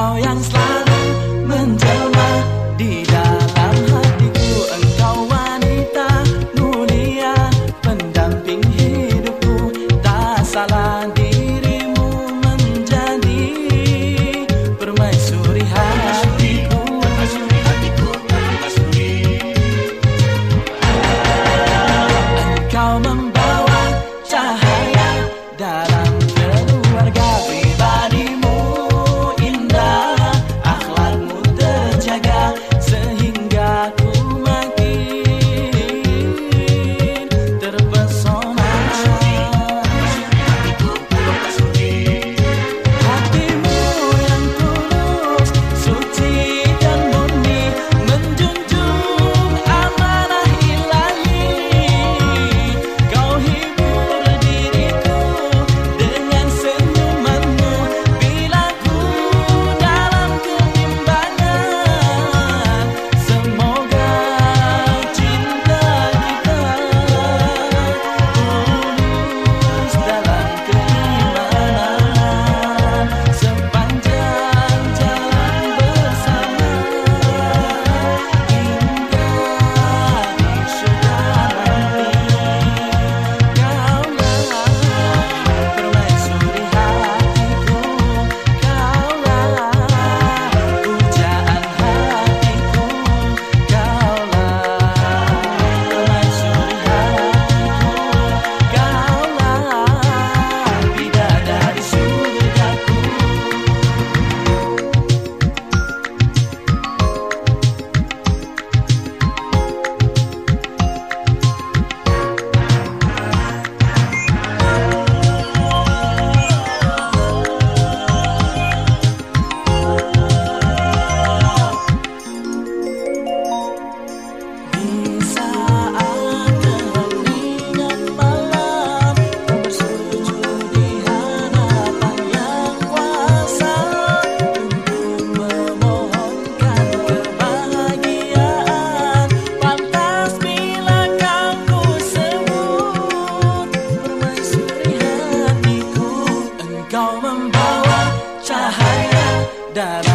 Engkau yang selalu menjelma di dalam hatiku. Engkau wanita mulia, pendamping hidupku. Tak salah dirimu menjadi permaisuri hatiku. Engkau membawa cahaya dalam keluarga. Pribadimu indah, akhlakmu terjaga, sehingga ku makin terpesona. Hatimu yang tulus, suci dan murni, menjunjung amanah ilahi. Kau hibur diriku dengan senyumanmu bila ku dalam kebimbangan. Semoga cinta kita tulus dalam keimanan, sepanjang jalan bersama hingga di surga nanti. Kaulah permaisuri hatiku, kaulah pujaan hatiku, kaulah permaisuri hatiku, kaulah bidadari surgaku. Di saat keheningan malam, ku bersujud di hadapan Yang Kuasa untuk memohonkan kebahagiaan. Pantas bila kau ku sebut permaisuri hatiku. Engkau membawa cahaya dalam